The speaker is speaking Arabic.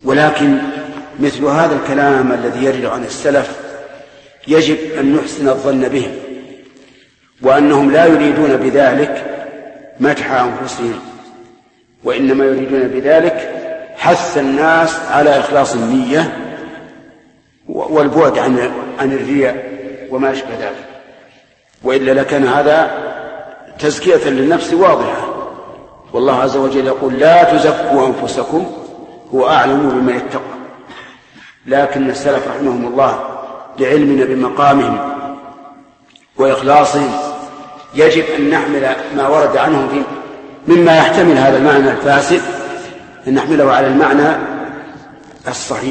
ولكن مثل هذا الكلام الذي يرد عن السلف يجب أن نحسن الظن بهم، وأنهم لا يريدون بذلك مدح أنفسهم، وإنما يريدون بذلك حث الناس على إخلاص النية والبعد عن الرياء وما أشبه ذلك، وإلا لكان هذا تزكية للنفس واضحة. والله عز وجل يقول: لا تزكوا أنفسكم هو أعلم بمن يتقى. لكن السلف رحمهم الله لعلمنا بمقامهم وإخلاصهم يجب أن نحمل ما ورد عنهم مما يحتمل هذا المعنى الفاسد، أن نحمله على المعنى الصحيح.